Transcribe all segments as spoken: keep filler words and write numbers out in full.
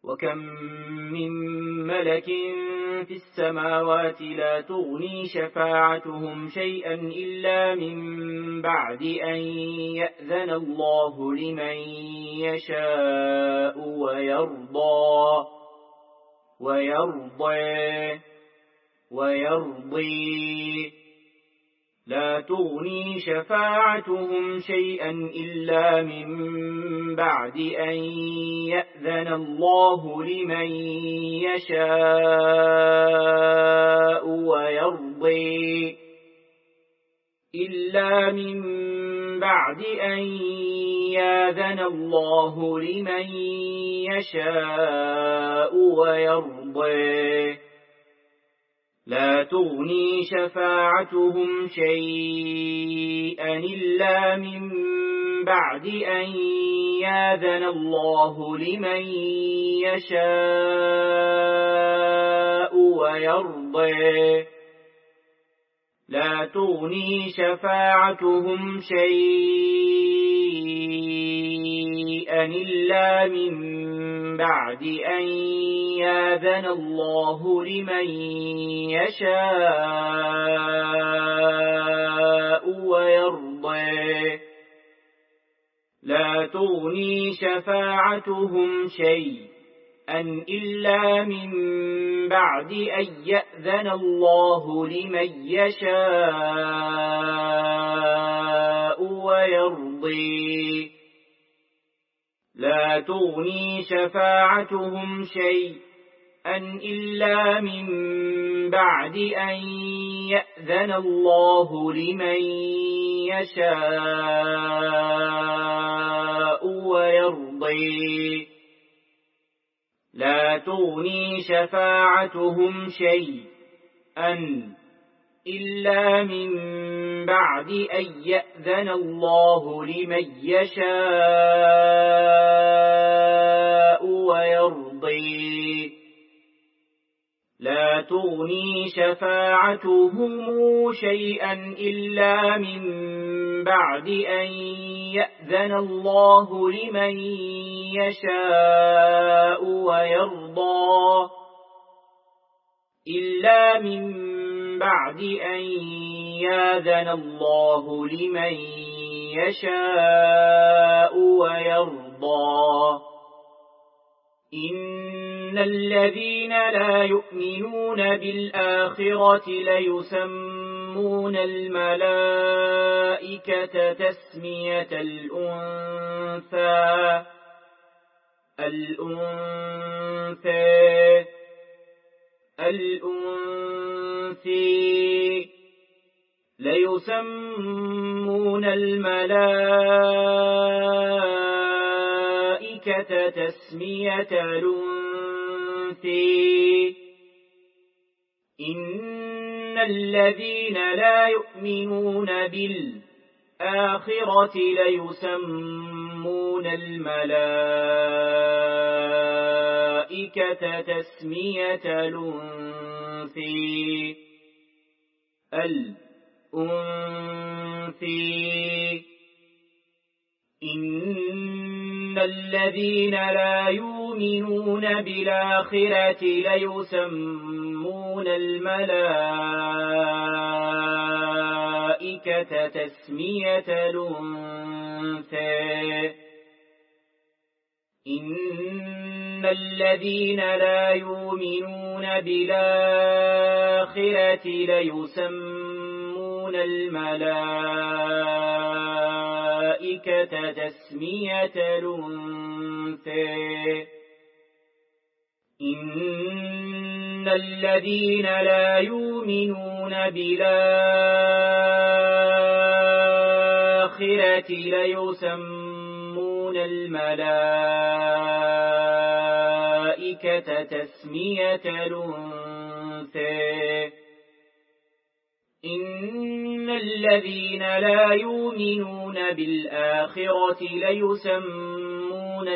وكم من ملك في السماوات لا تغني شفاعتهم شيئا إلا من بعد أن يأذن الله لمن يشاء ويرضى ويرضي ويرضي لا تغني شفاعتهم شيئا إلا من بعد أن يأذن الله لمن يشاء ويرضي إلا من بعد أن يأذن الله لمن يشاء ويرضي لا تغني شفاعتهم شيئا إلا من بعد أن يأذن الله لمن يشاء ويرضي لا تغني شفاعتهم شيئا إلا من بعد أن يأذن الله لمن يشاء ويرضي لا تغني شفاعتهم شيئا إلا من بعد أن يأذن الله لمن يشاء ويرضي لا تغني شفاعتهم شيئا إلا من بعد أن يأذن الله لمن يشاء ويرضي لا تغني شفاعتهم شيئا إلا من بعد أن يأذن الله لمن يشاء ويرضي لا تغني شفاعتهم شيئا إلا من بعد أن يأذن الله لمن يشاء ويرضى إلا من بعد أن يأذن الله لمن يشاء ويرضى إن الذين لا يؤمنون بالآخرة ليسمون الملائكة تسمية الأنثى الأنثى الأنثى ليسمون الملائكة تسمية الأنثى إن الذين لا يؤمنون بالآخرة ليسمون الملائكة تسمية الأنثى الأنثى إن الذين لا يؤمنون بالآخرة ليسمون الملائكة تسمية الأنثى إن الذين لا يؤمنون بالآخرة ليسمون الملائكة تسمية الأنثى إن الذين لا يؤمنون بالآخرة ليسمون الملائكة تسمية الأنثى إن الذين لا يؤمنون بالآخرة ليسمون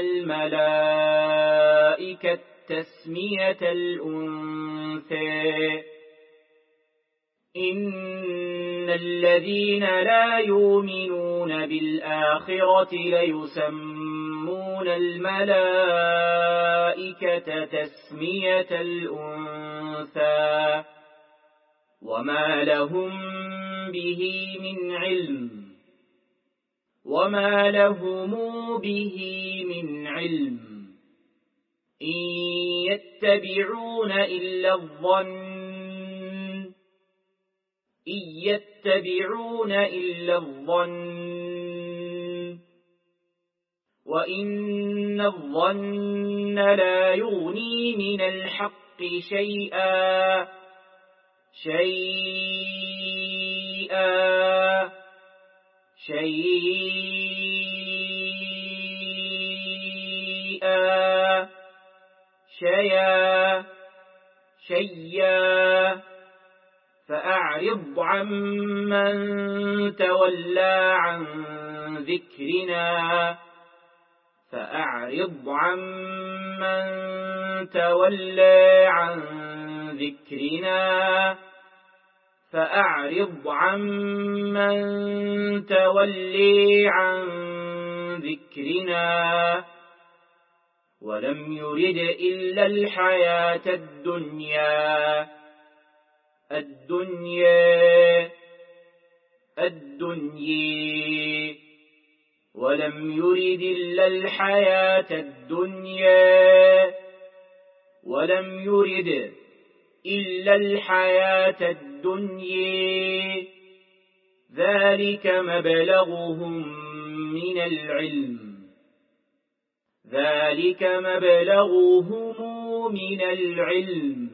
الملائكة تسمية الأنثى إن الذين لا يؤمنون بالآخرة ليسمون الملائكة تسمية الأنثى وما لهم به من علم وما لهم به من علم إن يتبعون إلا الظن إن يتبعون إلا الظن وإن الظن لا يغني من الحق شيئا شيئا شيئا شيئا شيئا فأعرض عمن تولى عن ذكرنا فأعرض عمن تولى عن ذكرنا فأعرض عمن تولي عن ذكرنا ولم يرد إلا الحياة الدنيا الدنيا الدنيا ولم يرد إلا الحياة الدنيا ولم يرد إلا الحياة الدنيا ذلك مبلغهم من العلم ذلك مبلغهم من العلم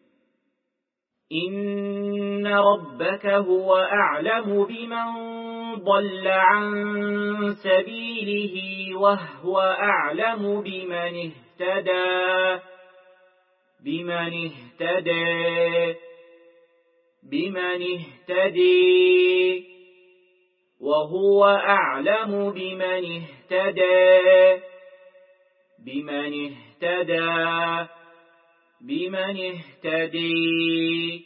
إن ربك هو أعلم بمن ضل عن سبيله وهو أعلم بمن اهتدى بمن اهتدى بمن اهتدي وهو أعلم بمن اهتدى بمن اهتدى بمن اهتدي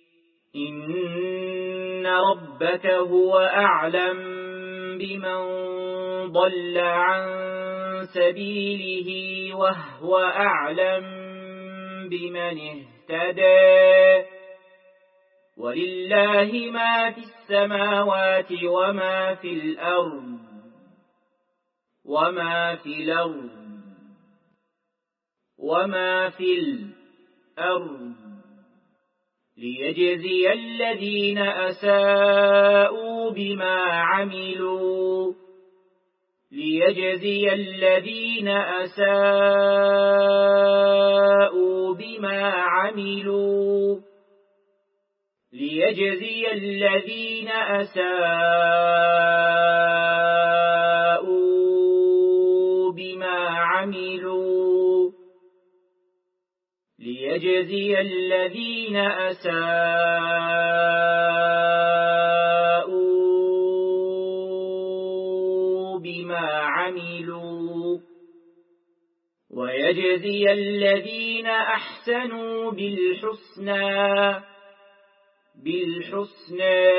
إن ربك هو أعلم بمن ضل عن سبيله وهو أعلم بمن اهتدى ولله ما في السماوات وما في الأرض وما في الأرض وما في الأرض ليجزي الذين أساءوا بما عملوا ليجزي الذين أساءوا بما عملوا ليجزي الذين أساءوا بما عملوا ليجزي الذين أساءوا بما عملوا ويجزي الذين أحسنوا بالحسنى بالحسنى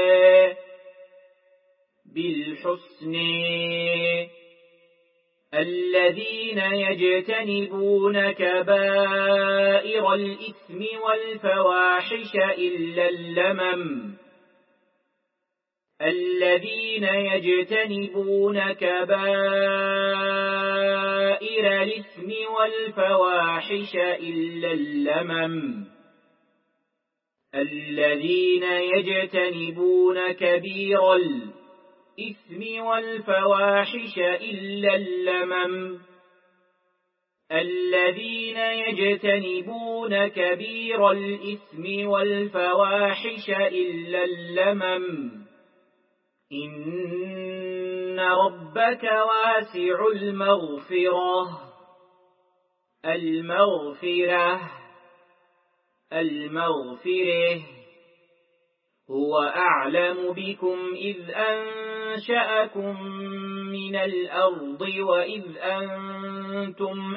بالحسنى الذين يجتنبون كبائر الإثم والفواحش إلا اللمم الذين يجتنبون كبائر الإثم والفواحش إلا اللمم الذين يجتنبون كبير الإثم والفواحش إلا اللمم الذين يجتنبون كبير الإثم والفواحش إلا اللمم إن ربك واسع المغفرة المغفرة المغفرة هو أعلم بكم إذ أنشأكم من الأرض وإذ أنتم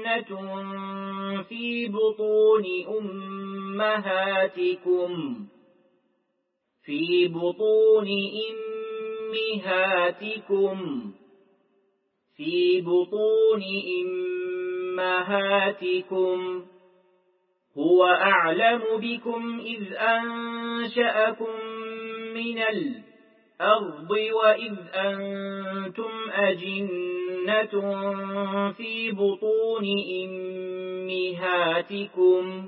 أجنة في بطون أمهاتكم في بطون أمهاتكم في بطون أمهاتكم هو أعلم بكم إذ أنشأكم من الأرض وإذ أنتم أجنة في بطون أمهاتكم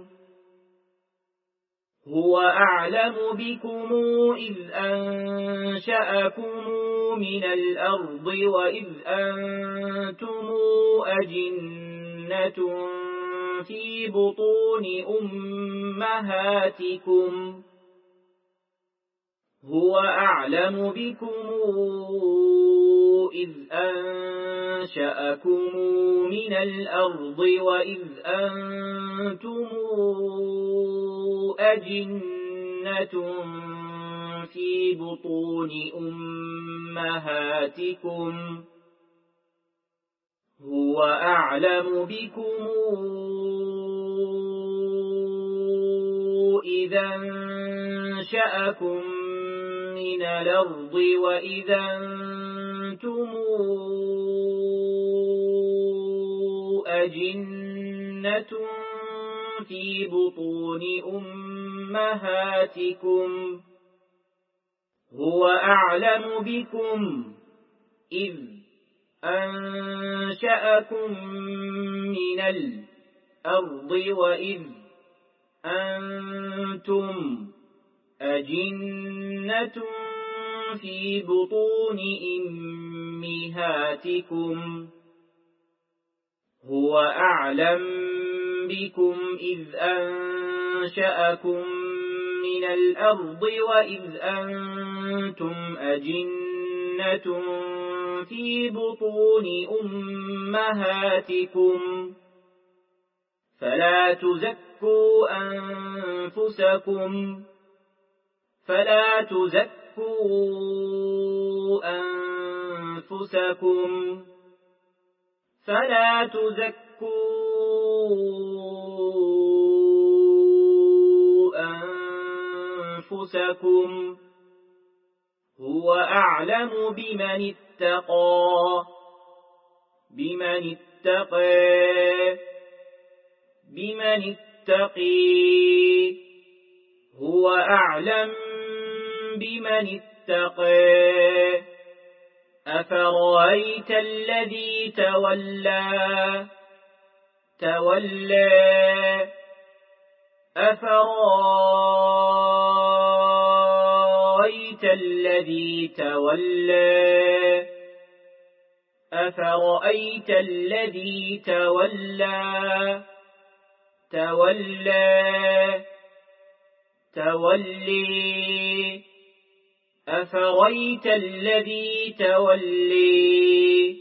هو أعلم بكم إذ أنشأكم من الأرض وإذ أنتم أجنة في بطون أمهاتكم هو أعلم بكم إذ أنشأكم من الأرض وإذ أنتم أجنة في بطون أمهاتكم هو أعلم بكم إذا أنشأكم من الأرض وإذا أنتم أجنة في بطون أمهاتكم هو أعلم بكم إذ أنشأكم من الأرض وإذ أنتم أجنة في بطون أمهاتكم هو أعلم بكم إذ أنشأكم من الأرض وإذ أنتم أجنة في بطون أمهاتكم فلا تزكوا أنفسكم فلا تزكوا أنفسكم فلا تزكوا أنفسكم هو أعلم بمن اتقى بمن اتقى بمن اتقي هو أعلم بمن اتقى أفرأيت الذي تولى تولى أفرأيت الذي تولى أفرأيت الذي تولى تولى تولي أفرأيت الذي تولي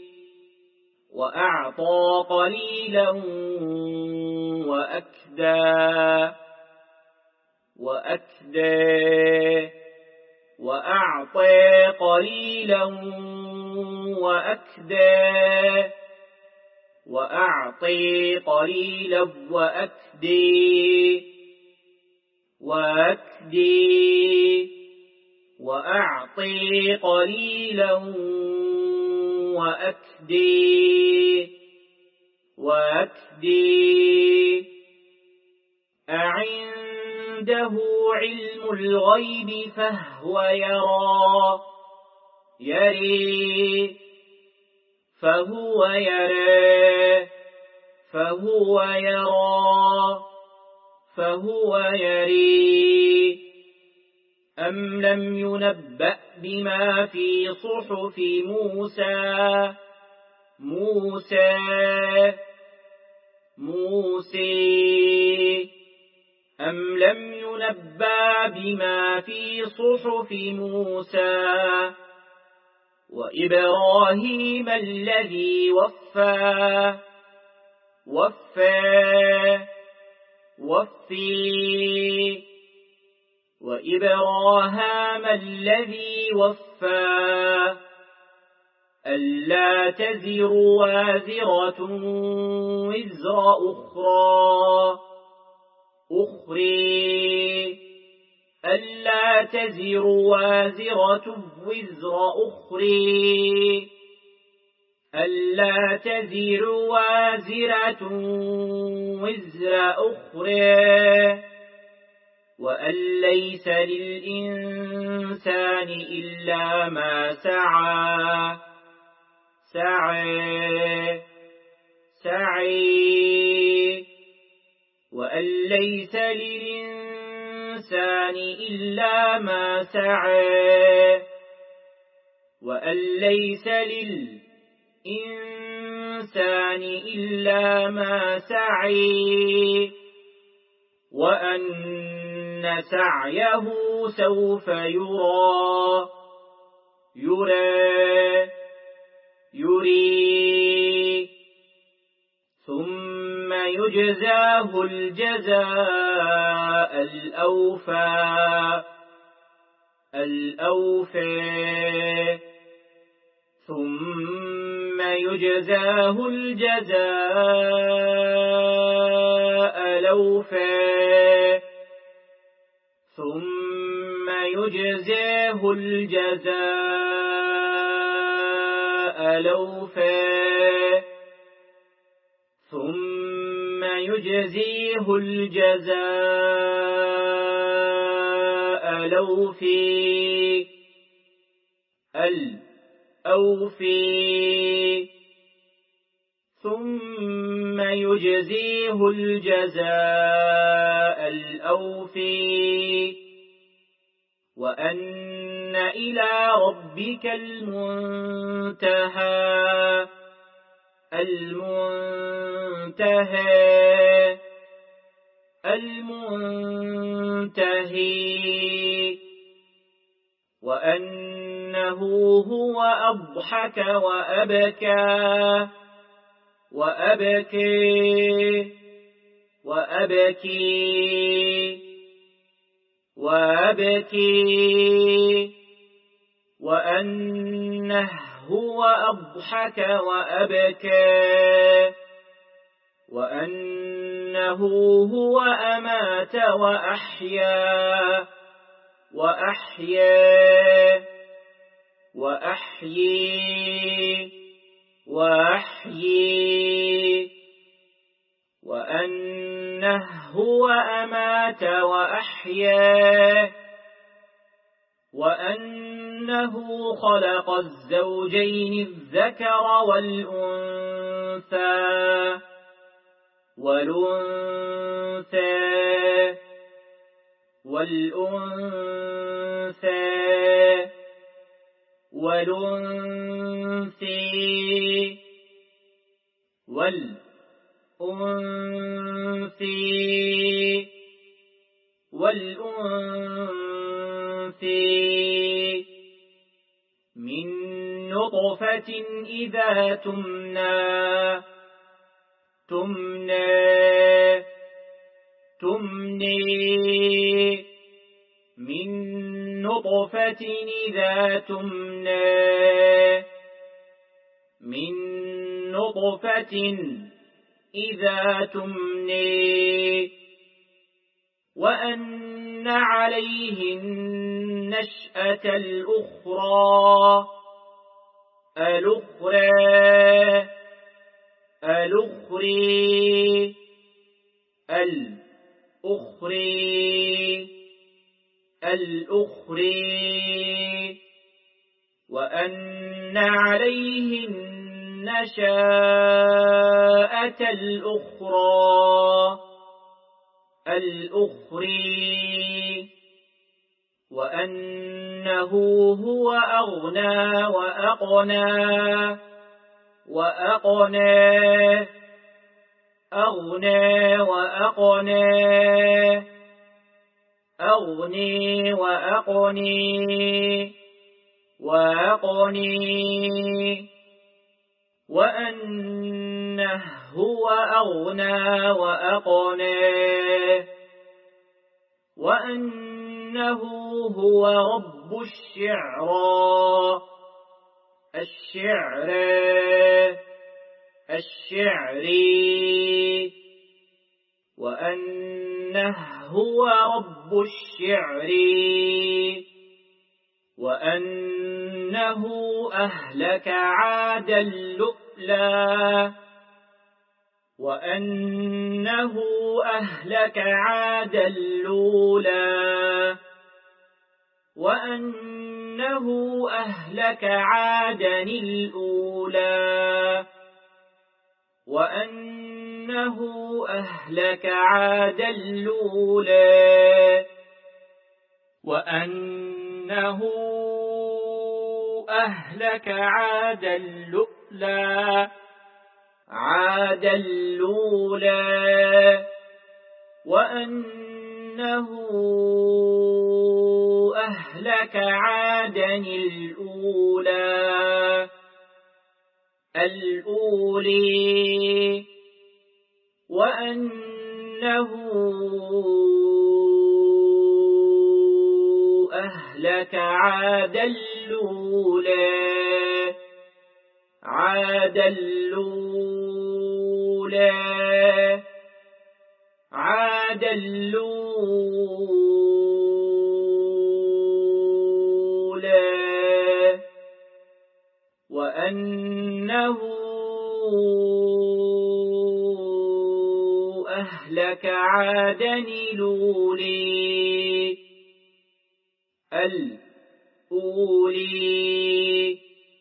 وأعطى قليلا وأكدى وأكدى وأعطى قليلا وأكدى وأعطي قليلا وأكدي وأكدي وأعطي قليلا وأكدي وأكدي أعنده علم الغيب فهو يرى يري فهو يرى فهو يرى فهو يري أم لم ينبأ بما في صحف موسى موسى موسى أم لم ينبأ بما في صحف موسى وإبراهيم الذي وفى وفى وفي وإبراهام الذي وفى ألا تزر وازرة وزر أخرى أخرى ألا تزر وازرة وزر أخرى ألا تزر وازرة وزر أخرى وأن ليس للإنسان إلا ما سعى سعى سعي وأن ليس للإنسان إلا ما سعى وأن ليس للإنسان إلا ما سعي وأن سعيه سوف يرى يرى يري ثم يجزاه الجزاء الأوفى الأوفى ثم يجزاه الجزاء الأوفى ثم يجزاه الجزاء الأوفى ثم يجزيه الجزاء الأوفي الأوفي ثم يجزيه الجزاء الأوفي وأن إلى ربك المنتهى المنتهى المنتهي وأنه هو أضحك وأبكى وأبكي وأبكي وأبكي وأنه هو أضحك وأبكى وأنه هو أمات وأحيا وأحيا وأحيي وأحيي وأنه هو أمات وأحيا وأنه خلق الزوجين الذكر والأنثى والأنثى والأنثى والأنثى والأنثى والأنثى من نطفة إذا تمنى تمنى تمني من نطفة إذا تمنى من نطفة إذا تمني وأن عليه النشأة الأخرى الأخرى الأخرى الأخرى الأخرى وأن عليه النشأة الأخرى الأخرى وأنه هو أغنى وأقنى وأقنى أغنى وأقنى أغني وأقني وأقني وأنه هو أغنى وأقنى وأنه هو رب الشعرى الشعرى الشعري وأنه هو رب الشعر وأنه أهلك عاد اللؤلا وأنه أهلك عاد اللولا وأنه أهلك عادا الأولى وأنه أهلك عادا الأولى وأنه أهلك عادا اللؤلا عادا الأولى وأنه أهلك عادا الأولى الأولي وأنه أهلك عادا الأولى عادا الأولى عادا الأولى وأنه أهلك عادا الأولي الأولي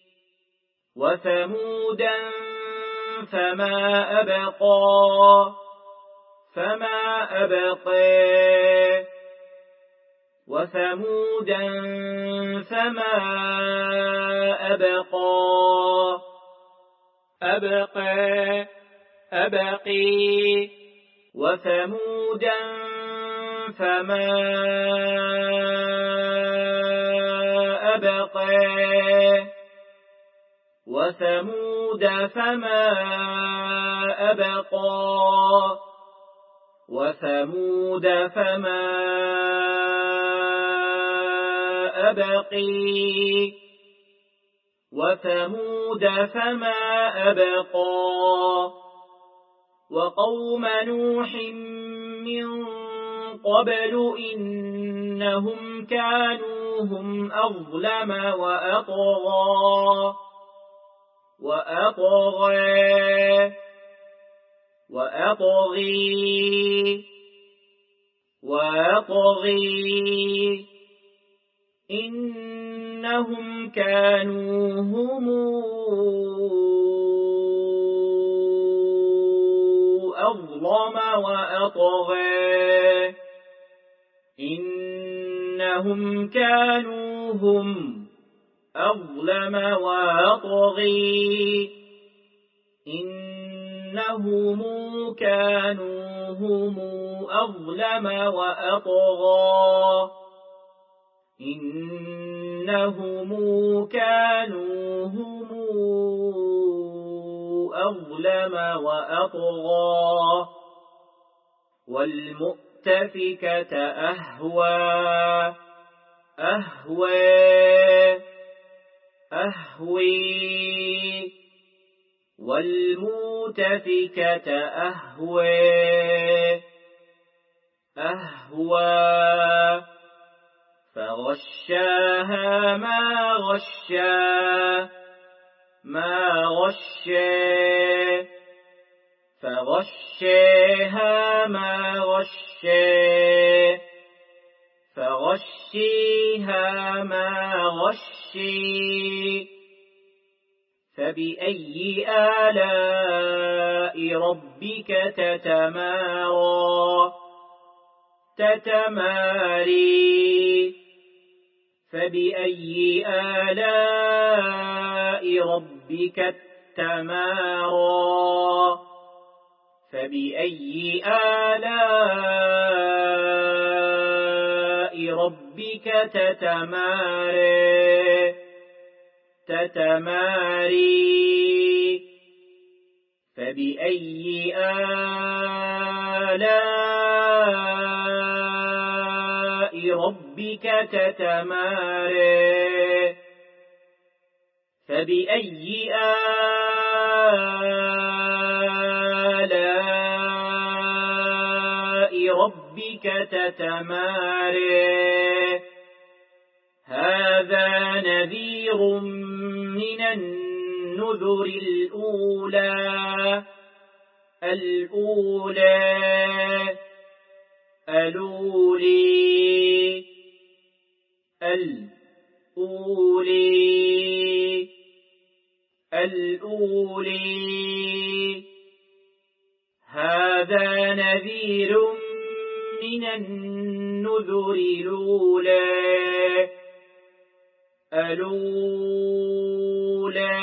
وثمودا فما أبقى فما أبقى وثمودا فما أبقى أبقى أبقي وثمودا فما أبقى وثمود فما أبقى وثمود فما أبقي وثمود فما أبقى وقوم نوح من قبل إنهم كانوا هم أظلم وأطغى وأطغى وأطغي وأطغي إنهم كانوا هم أظلم وأطغى إنهم كانوا هم أظلم وأطغي إنهم كانوا هم أظلم وأطغى إنهم كانوا هم أظلم وأطغى والمؤتفكة أهوى أهوى أهوي والمؤتفكة أهوى أهوى فغشاها ما غشا ما غشا فغشاها ما غشا فغشيها ما غشي فبأي آلاء ربك تتمارى تتماري فبأي آلاء ربك تتمارى فبأي آلاء ربك تتمارى تتماري فبأي آلاء ربك تتمارى فبأي آلاء ربك تتمارى هذا نذير من النذر الأولى الأولى الأولي الأولي الأولي هذا نذير من النذر الأولى الأولى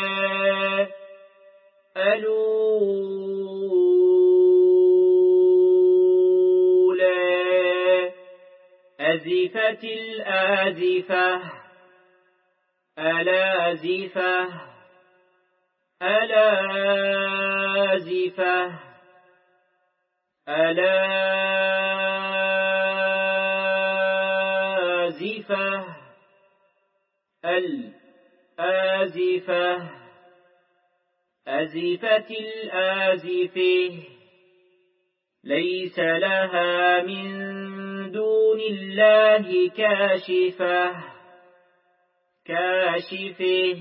الأولى أزفت الآزفة الآزفة الآزفة الآزفة الآزفة أزفت الآزفة ليس لها من دون الله كاشفة كاشفة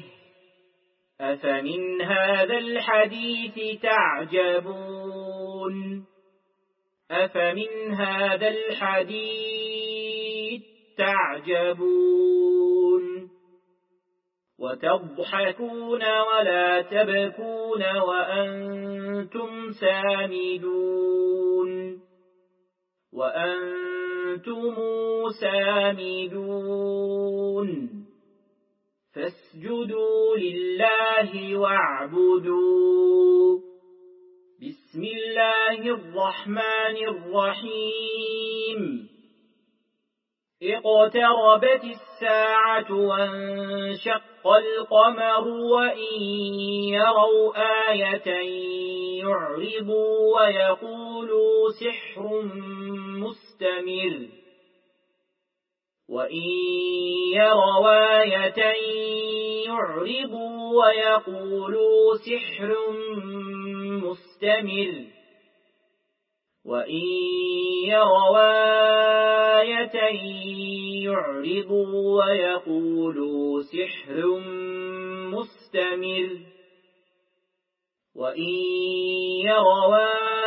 أفمن هذا الحديث تعجبون أفمن هذا الحديث تعجبون وتضحكون ولا تبكون وأنتم سامدون وأنتم سامدون فاسجدوا لله واعبدوا بسم الله الرحمن الرحيم اقتربت الساعة وانشق القمر وإن يروا آية يعرضوا ويقولوا سحر مستمر وإن يروا آية يعرضوا ويقولوا سحر مستمر وإن يروا آية يعرضوا ويقولوا سحر مستمر وإن يروا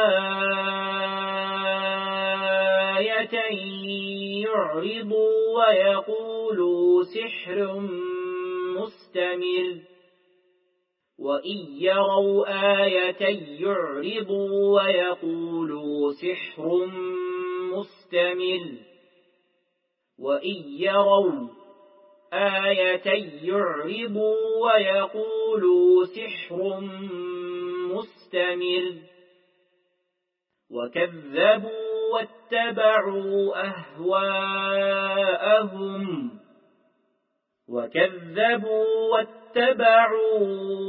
آية يعرضوا ويقولوا سحر مستمر وإن يروا آية يعرضوا ويقولوا سحر مستمر وإن يروا آية يعرضوا ويقولوا سحر مستمر وكذبوا واتبعوا أهواءهم وكذبوا واتبعوا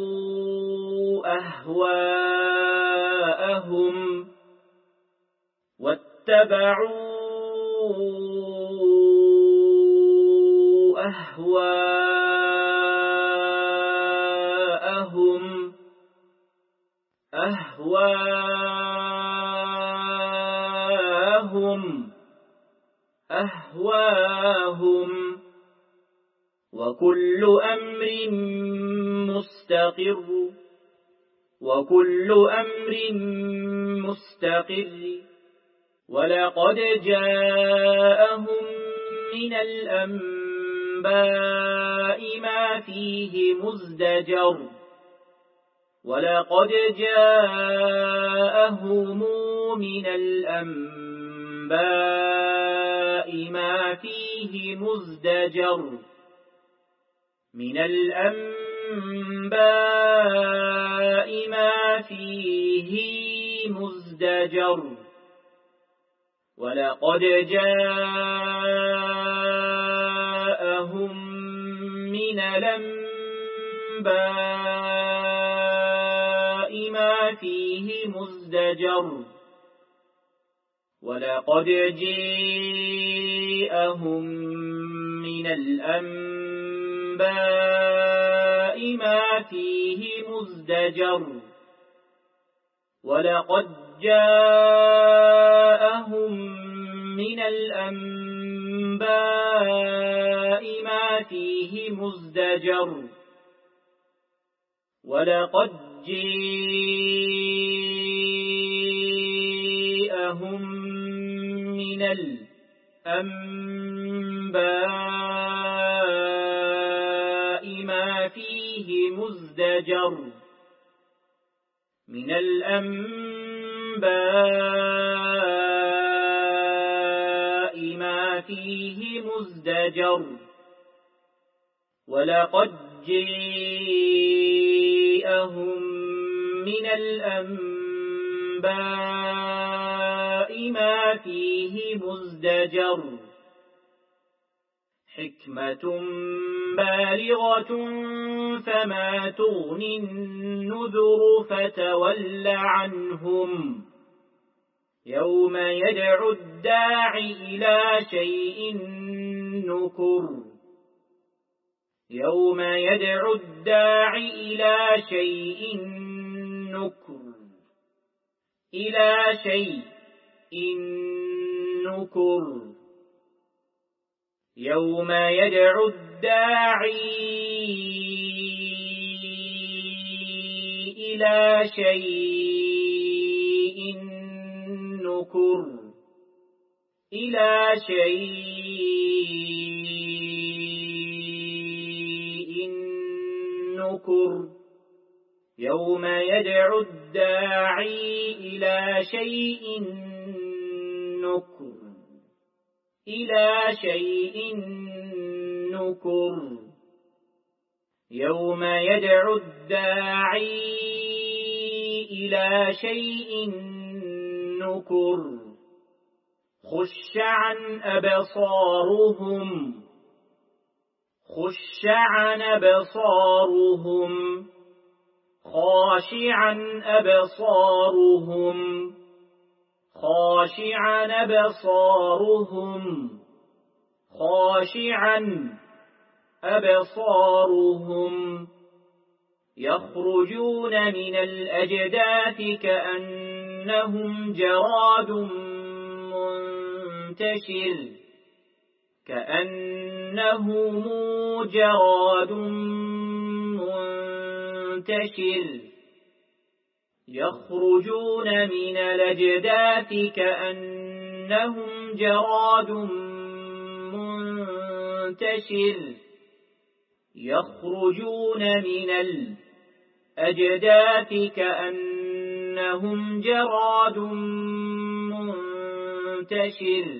أهواءهم واتبعوا أهواءهم أهواءهم أهواءهم وكل أمر مستقر وكل أمر مستقر ولقد جاءهم من الأنباء ما فيه مزدجر ولقد جاءهم من الأنباء ما فيه مزدجر من الأنباء ما فيه مزدجر ولقد جاءهم من الأنباء ما فيه مزدجر ولقد جاءهم من الأنباء ما فيه مزدجر ولقد جاءهم من الأنباء ما فيه مزدجر ولقد جاءهم من الأنباء ما فيه مزدجر من الأنباء ما فيه مزدجر ولقد جاءهم من الأنباء ما فيه مزدجر حكمة بالغة فما تغني النذر فتول عنهم يوم يدعو الداعي إلى شيء نكر يوم يدعو الداعي إلى شيء نكر إلى شيء نكر يوم يدعو الداعي إلى شيء نكر إلى شيء نكر يوم يدعو الداعي إلى شيء نكر إلى شيء نكر يوم يدعو الداعي إلى شيء نكر خش عن أبصارهم خش عن أبصارهم خاشعا أبصارهم خاشعا أبصارهم خاشعا أبصارهم يخرجون من الأجداث كأنهم جراد منتشر كأنهم جراد منتشر يخرجون من الأجداث كأنهم جراد منتشر يخرجون من الأجداث كأنهم جراد منتشر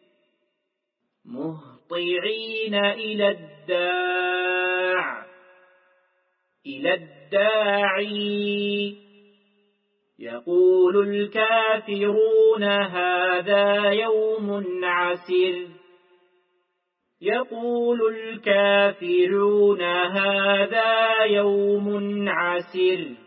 مهطعين إلى الداع إلى الداعي يقول الكافرون هذا يوم عسر يقول الكافرون هذا يوم عسر